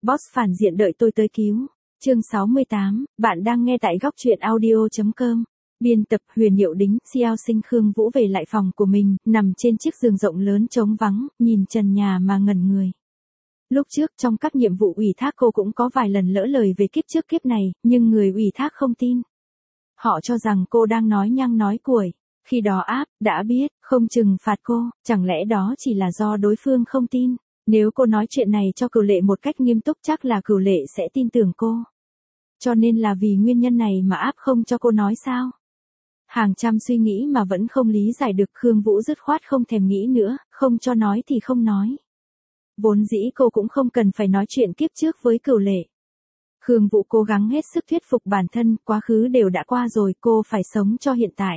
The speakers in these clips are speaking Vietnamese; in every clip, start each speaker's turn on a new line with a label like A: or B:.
A: Boss phản diện đợi tôi tới cứu. Chương 68, bạn đang nghe tại góc truyện audio.com. Biên tập Huyền Diệu Đính, Xiao Sinh Khương Vũ về lại phòng của mình, nằm trên chiếc giường rộng lớn trống vắng, nhìn trần nhà mà ngẩn người. Lúc trước trong các nhiệm vụ ủy thác cô cũng có vài lần lỡ lời về kiếp trước kiếp này, nhưng người ủy thác không tin. Họ cho rằng cô đang nói nhăng nói cuội. Khi đó áp, đã biết, không trừng phạt cô, chẳng lẽ đó chỉ là do đối phương không tin. Nếu cô nói chuyện này cho Cửu Lệ một cách nghiêm túc chắc là Cửu Lệ sẽ tin tưởng cô. Cho nên là vì nguyên nhân này mà áp không cho cô nói sao? Hàng trăm suy nghĩ mà vẫn không lý giải được, Khương Vũ dứt khoát không thèm nghĩ nữa, không cho nói thì không nói. Vốn dĩ cô cũng không cần phải nói chuyện kiếp trước với Cửu Lệ. Khương Vũ cố gắng hết sức thuyết phục bản thân, quá khứ đều đã qua rồi, cô phải sống cho hiện tại.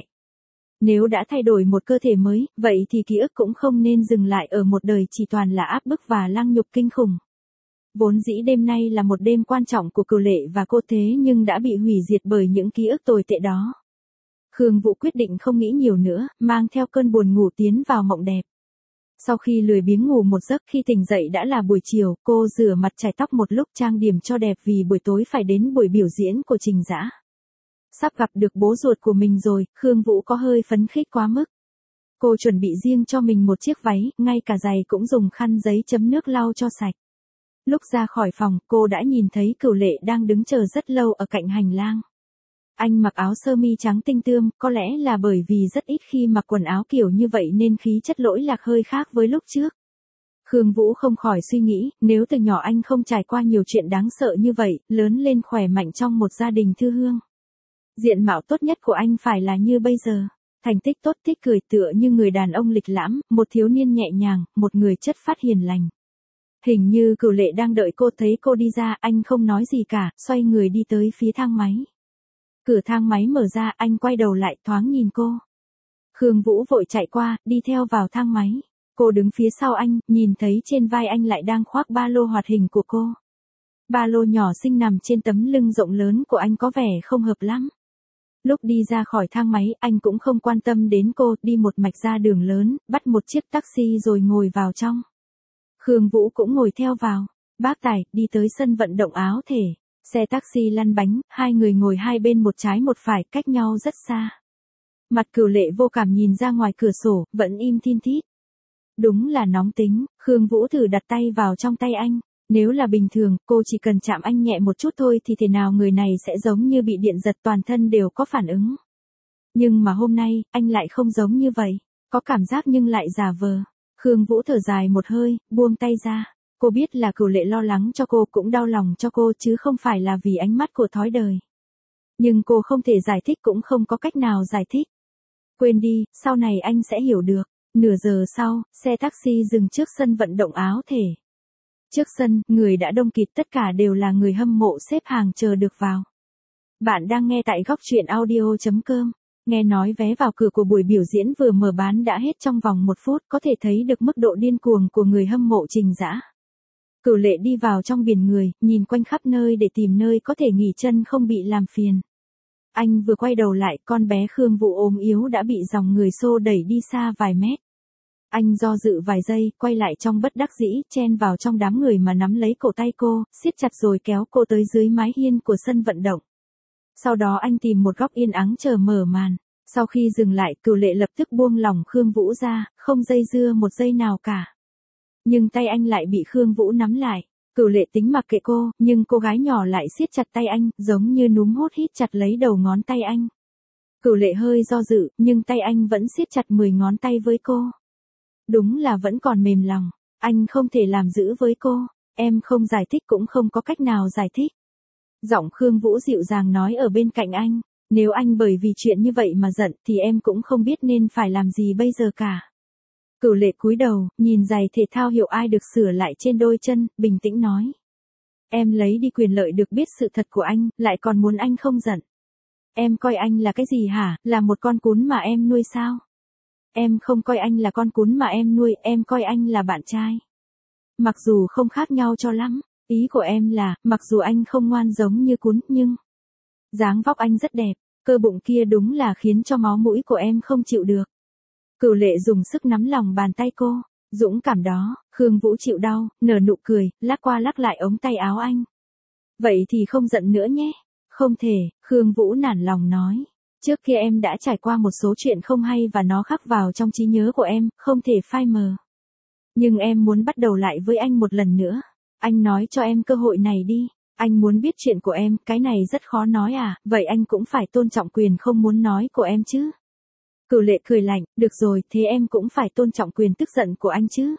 A: Nếu đã thay đổi một cơ thể mới, vậy thì ký ức cũng không nên dừng lại ở một đời chỉ toàn là áp bức và lăng nhục kinh khủng. Vốn dĩ đêm nay là một đêm quan trọng của Cửu Lệ và cô thế nhưng đã bị hủy diệt bởi những ký ức tồi tệ đó. Khương Vũ quyết định không nghĩ nhiều nữa, mang theo cơn buồn ngủ tiến vào mộng đẹp. Sau khi lười biếng ngủ một giấc, khi tỉnh dậy đã là buổi chiều, cô rửa mặt chải tóc một lúc trang điểm cho đẹp vì buổi tối phải đến buổi biểu diễn của Trình Dã. Sắp gặp được bố ruột của mình rồi, Khương Vũ có hơi phấn khích quá mức. Cô chuẩn bị riêng cho mình một chiếc váy, ngay cả giày cũng dùng khăn giấy chấm nước lau cho sạch. Lúc ra khỏi phòng, cô đã nhìn thấy Cửu Lệ đang đứng chờ rất lâu ở cạnh hành lang. Anh mặc áo sơ mi trắng tinh tươm, có lẽ là bởi vì rất ít khi mặc quần áo kiểu như vậy nên khí chất lỗi lạc hơi khác với lúc trước. Khương Vũ không khỏi suy nghĩ, nếu từ nhỏ anh không trải qua nhiều chuyện đáng sợ như vậy, lớn lên khỏe mạnh trong một gia đình thư hương. Diện mạo tốt nhất của anh phải là như bây giờ. Thành tích tốt, thích cười, tựa như người đàn ông lịch lãm, một thiếu niên nhẹ nhàng, một người chất phát hiền lành. Hình như Cửu Lệ đang đợi cô, thấy cô đi ra, anh không nói gì cả, xoay người đi tới phía thang máy. Cửa thang máy mở ra, anh quay đầu lại thoáng nhìn cô. Khương Vũ vội chạy qua, đi theo vào thang máy. Cô đứng phía sau anh, nhìn thấy trên vai anh lại đang khoác ba lô hoạt hình của cô. Ba lô nhỏ xinh nằm trên tấm lưng rộng lớn của anh có vẻ không hợp lắm. Lúc đi ra khỏi thang máy, anh cũng không quan tâm đến cô, đi một mạch ra đường lớn, bắt một chiếc taxi rồi ngồi vào trong. Khương Vũ cũng ngồi theo vào. Bác tài, đi tới sân vận động Áo Thể. Xe taxi lăn bánh, hai người ngồi hai bên một trái một phải, cách nhau rất xa. Mặt Cửu Lệ vô cảm nhìn ra ngoài cửa sổ, vẫn im thin thít. Đúng là nóng tính, Khương Vũ thử đặt tay vào trong tay anh. Nếu là bình thường, cô chỉ cần chạm anh nhẹ một chút thôi thì thế nào người này sẽ giống như bị điện giật, toàn thân đều có phản ứng. Nhưng mà hôm nay, anh lại không giống như vậy. Có cảm giác nhưng lại giả vờ. Khương Vũ thở dài một hơi, buông tay ra. Cô biết là Cửu Lệ lo lắng cho cô, cũng đau lòng cho cô chứ không phải là vì ánh mắt của thói đời. Nhưng cô không thể giải thích, cũng không có cách nào giải thích. Quên đi, sau này anh sẽ hiểu được. Nửa giờ sau, xe taxi dừng trước sân vận động Áo Thể. Trước sân, người đã đông kịt, tất cả đều là người hâm mộ xếp hàng chờ được vào. Bạn đang nghe tại góc truyện audio.com. Nghe nói vé vào cửa của buổi biểu diễn vừa mở bán đã hết trong vòng 1 phút, có thể thấy được mức độ điên cuồng của người hâm mộ Trình Dã. Cửu Lệ đi vào trong biển người, nhìn quanh khắp nơi để tìm nơi có thể nghỉ chân không bị làm phiền. Anh vừa quay đầu lại, con bé Khương Vũ ốm yếu đã bị dòng người xô đẩy đi xa vài mét. Anh do dự vài giây, quay lại trong bất đắc dĩ, chen vào trong đám người mà nắm lấy cổ tay cô, siết chặt rồi kéo cô tới dưới mái hiên của sân vận động. Sau đó anh tìm một góc yên ắng chờ mở màn. Sau khi dừng lại, Cửu Lệ lập tức buông lỏng Khương Vũ ra, không dây dưa một giây nào cả. Nhưng tay anh lại bị Khương Vũ nắm lại. Cửu Lệ tính mặc kệ cô, nhưng cô gái nhỏ lại siết chặt tay anh, giống như núm hút hít chặt lấy đầu ngón tay anh. Cửu Lệ hơi do dự, nhưng tay anh vẫn siết chặt 10 ngón tay với cô. Đúng là vẫn còn mềm lòng, anh không thể làm giữ với cô, em không giải thích cũng không có cách nào giải thích. Giọng Khương Vũ dịu dàng nói ở bên cạnh anh, nếu anh bởi vì chuyện như vậy mà giận thì em cũng không biết nên phải làm gì bây giờ cả. Cửu Lệ cúi đầu, nhìn giày thể thao hiệu ai được sửa lại trên đôi chân, bình tĩnh nói. Em lấy đi quyền lợi được biết sự thật của anh, lại còn muốn anh không giận. Em coi anh là cái gì hả, là một con cún mà em nuôi sao? Em không coi anh là con cún mà em nuôi, em coi anh là bạn trai. Mặc dù không khác nhau cho lắm, ý của em là, mặc dù anh không ngoan giống như cún, nhưng dáng vóc anh rất đẹp, cơ bụng kia đúng là khiến cho máu mũi của em không chịu được. Cửu Lệ dùng sức nắm lòng bàn tay cô, Dũng cảm đó, Khương Vũ chịu đau, nở nụ cười, lắc qua lắc lại ống tay áo anh. Vậy thì không giận nữa nhé. Không thể, Khương Vũ nản lòng nói. Trước kia em đã trải qua một số chuyện không hay và nó khắc vào trong trí nhớ của em, không thể phai mờ. Nhưng em muốn bắt đầu lại với anh một lần nữa. Anh nói cho em cơ hội này đi. Anh muốn biết chuyện của em, cái này rất khó nói à, vậy anh cũng phải tôn trọng quyền không muốn nói của em chứ. Cửu Lệ cười lạnh, được rồi, thế em cũng phải tôn trọng quyền tức giận của anh chứ.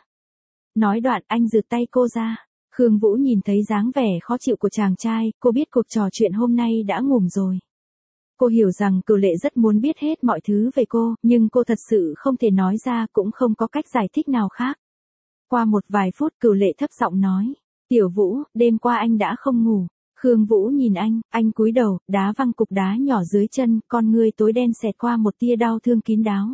A: Nói đoạn anh giựt tay cô ra. Khương Vũ nhìn thấy dáng vẻ khó chịu của chàng trai, cô biết cuộc trò chuyện hôm nay đã ngủm rồi. Cô hiểu rằng Cửu Lệ rất muốn biết hết mọi thứ về cô, nhưng cô thật sự không thể nói ra, cũng không có cách giải thích nào khác. Qua một vài phút Cửu Lệ thấp giọng nói, Tiểu Vũ, đêm qua anh đã không ngủ. Khương Vũ nhìn anh cúi đầu, đá văng cục đá nhỏ dưới chân, con ngươi tối đen xẹt qua một tia đau thương kín đáo.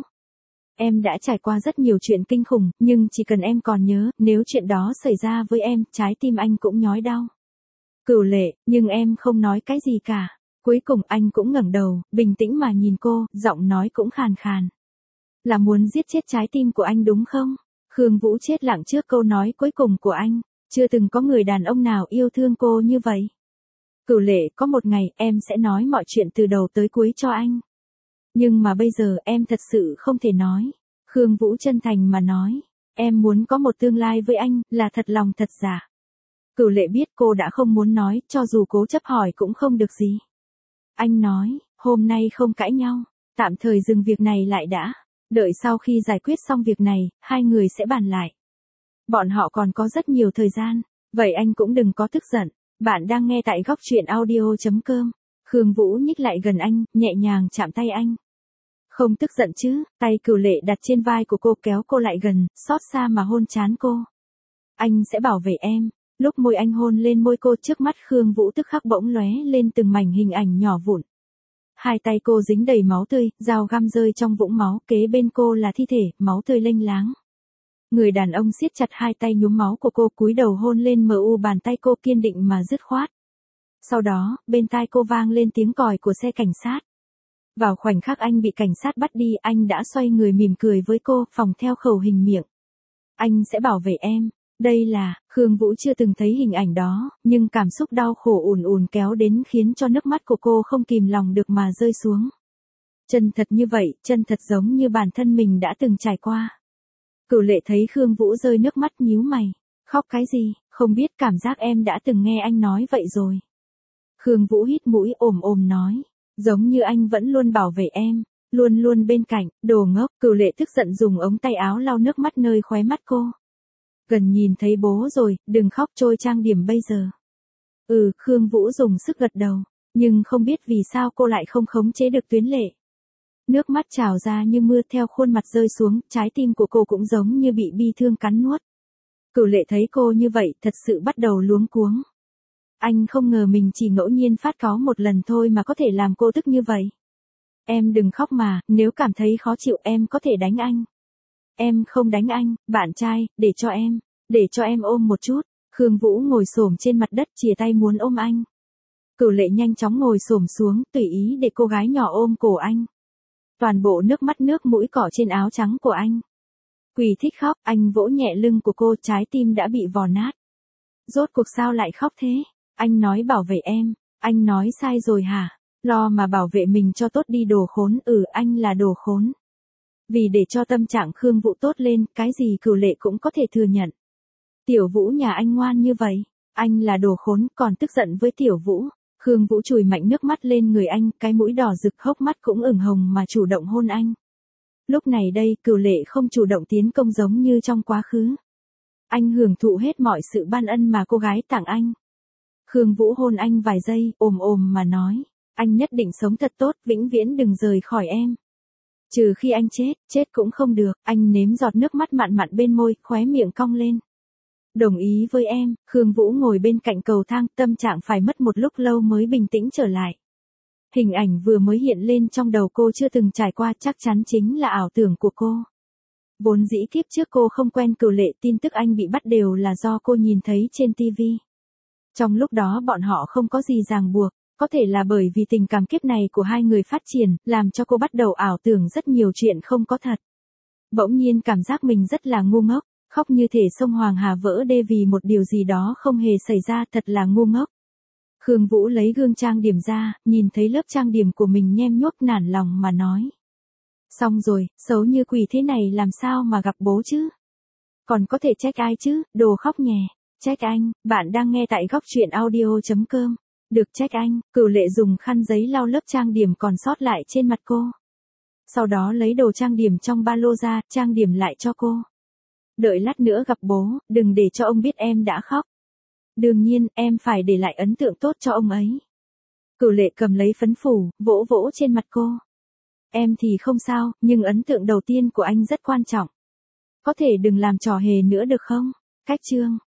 A: Em đã trải qua rất nhiều chuyện kinh khủng, nhưng chỉ cần em còn nhớ, nếu chuyện đó xảy ra với em, trái tim anh cũng nhói đau. Cửu Lệ, nhưng em không nói cái gì cả. Cuối cùng anh cũng ngẩng đầu, bình tĩnh mà nhìn cô, giọng nói cũng khàn khàn. Là muốn giết chết trái tim của anh đúng không? Khương Vũ chết lặng trước câu nói cuối cùng của anh. Chưa từng có người đàn ông nào yêu thương cô như vậy. Cửu Lệ, có một ngày em sẽ nói mọi chuyện từ đầu tới cuối cho anh. Nhưng mà bây giờ em thật sự không thể nói. Khương Vũ chân thành mà nói. Em muốn có một tương lai với anh, là thật lòng thật giả. Cửu Lệ biết cô đã không muốn nói, cho dù cố chấp hỏi cũng không được gì. Anh nói, hôm nay không cãi nhau, tạm thời dừng việc này lại đã. Đợi sau khi giải quyết xong việc này, hai người sẽ bàn lại. Bọn họ còn có rất nhiều thời gian, vậy anh cũng đừng có tức giận. Bạn đang nghe tại góc truyện audio.com. Khương Vũ nhích lại gần anh, nhẹ nhàng chạm tay anh. Không tức giận chứ, tay Cửu Lệ đặt trên vai của cô kéo cô lại gần, xót xa mà hôn trán cô. Anh sẽ bảo vệ em. Lúc môi anh hôn lên môi cô, trước mắt Khương Vũ tức khắc bỗng lóe lên từng mảnh hình ảnh nhỏ vụn. Hai tay cô dính đầy máu tươi, dao găm rơi trong vũng máu, kế bên cô là thi thể, máu tươi lênh láng. Người đàn ông siết chặt hai tay nhuốm máu của cô, cúi đầu hôn lên mu bàn tay cô, kiên định mà dứt khoát. Sau đó, bên tai cô vang lên tiếng còi của xe cảnh sát. Vào khoảnh khắc anh bị cảnh sát bắt đi, anh đã xoay người mỉm cười với cô, phòng theo khẩu hình miệng. Anh sẽ bảo vệ em. Đây là, Khương Vũ chưa từng thấy hình ảnh đó, nhưng cảm xúc đau khổ ùn ùn kéo đến khiến cho nước mắt của cô không kìm lòng được mà rơi xuống. Chân thật như vậy, chân thật giống như bản thân mình đã từng trải qua. Cửu Lệ thấy Khương Vũ rơi nước mắt nhíu mày. Khóc cái gì, không biết, cảm giác em đã từng nghe anh nói vậy rồi. Khương Vũ hít mũi ồm ồm nói. Giống như anh vẫn luôn bảo vệ em, luôn luôn bên cạnh, đồ ngốc. Cửu Lệ tức giận dùng ống tay áo lau nước mắt nơi khóe mắt cô. Gần nhìn thấy bố rồi, đừng khóc trôi trang điểm bây giờ. Khương Vũ dùng sức gật đầu, nhưng không biết vì sao cô lại không khống chế được tuyến lệ. Nước mắt trào ra như mưa theo khuôn mặt rơi xuống, trái tim của cô cũng giống như bị bi thương cắn nuốt. Cửu Lệ thấy cô như vậy, thật sự bắt đầu luống cuống. Anh không ngờ mình chỉ ngẫu nhiên phát cáu một lần thôi mà có thể làm cô tức như vậy. Em đừng khóc mà, nếu cảm thấy khó chịu em có thể đánh anh. Em không đánh anh, bạn trai, để cho em ôm một chút. Khương Vũ ngồi xổm trên mặt đất chìa tay muốn ôm anh. Cửu Lệ nhanh chóng ngồi xổm xuống, tùy ý để cô gái nhỏ ôm cổ anh. Toàn bộ nước mắt nước mũi cỏ trên áo trắng của anh. Quỳ thích khóc, anh vỗ nhẹ lưng của cô, trái tim đã bị vò nát. Rốt cuộc sao lại khóc thế? Anh nói bảo vệ em, anh nói sai rồi hả? Lo mà bảo vệ mình cho tốt đi đồ khốn. Anh là đồ khốn. Vì để cho tâm trạng Khương Vũ tốt lên, cái gì Cửu Lệ cũng có thể thừa nhận. Tiểu Vũ nhà anh ngoan như vậy, anh là đồ khốn, còn tức giận với Tiểu Vũ. Khương Vũ chùi mạnh nước mắt lên người anh, cái mũi đỏ rực, hốc mắt cũng ửng hồng mà chủ động hôn anh. Lúc này đây, Cửu Lệ không chủ động tiến công giống như trong quá khứ. Anh hưởng thụ hết mọi sự ban ân mà cô gái tặng anh. Khương Vũ hôn anh vài giây, ồm ồm mà nói, anh nhất định sống thật tốt, vĩnh viễn đừng rời khỏi em. Trừ khi anh chết cũng không được. Anh nếm giọt nước mắt mặn mặn bên môi, khóe miệng cong lên. Đồng ý với em. Khương Vũ ngồi bên cạnh cầu thang, tâm trạng phải mất một lúc lâu mới bình tĩnh trở lại. Hình ảnh vừa mới hiện lên trong đầu cô chưa từng trải qua, chắc chắn chính là ảo tưởng của cô. Vốn dĩ kiếp trước cô không quen Cửu Lệ, tin tức anh bị bắt đều là do cô nhìn thấy trên TV. Trong lúc đó bọn họ không có gì ràng buộc, có thể là bởi vì tình cảm kiếp này của hai người phát triển, làm cho cô bắt đầu ảo tưởng rất nhiều chuyện không có thật. Bỗng nhiên cảm giác mình rất là ngu ngốc, Khóc như thể sông Hoàng Hà vỡ đê vì một điều gì đó không hề xảy ra, thật là ngu ngốc. Khương Vũ lấy gương trang điểm ra, nhìn thấy lớp trang điểm của mình nhem nhuốc nản lòng mà nói. Xong rồi, xấu như quỷ thế này làm sao mà gặp bố chứ? Còn có thể trách ai chứ, đồ khóc nhè. Trách anh, bạn đang nghe tại góc truyện audio.com. Được trách anh, Cửu Lệ dùng khăn giấy lau lớp trang điểm còn sót lại trên mặt cô. Sau đó lấy đồ trang điểm trong ba lô ra, trang điểm lại cho cô. Đợi lát nữa gặp bố, đừng để cho ông biết em đã khóc. Đương nhiên, em phải để lại ấn tượng tốt cho ông ấy. Cửu Lệ cầm lấy phấn phủ, vỗ vỗ trên mặt cô. Em thì không sao, nhưng ấn tượng đầu tiên của anh rất quan trọng. Có thể đừng làm trò hề nữa được không? Cách chương.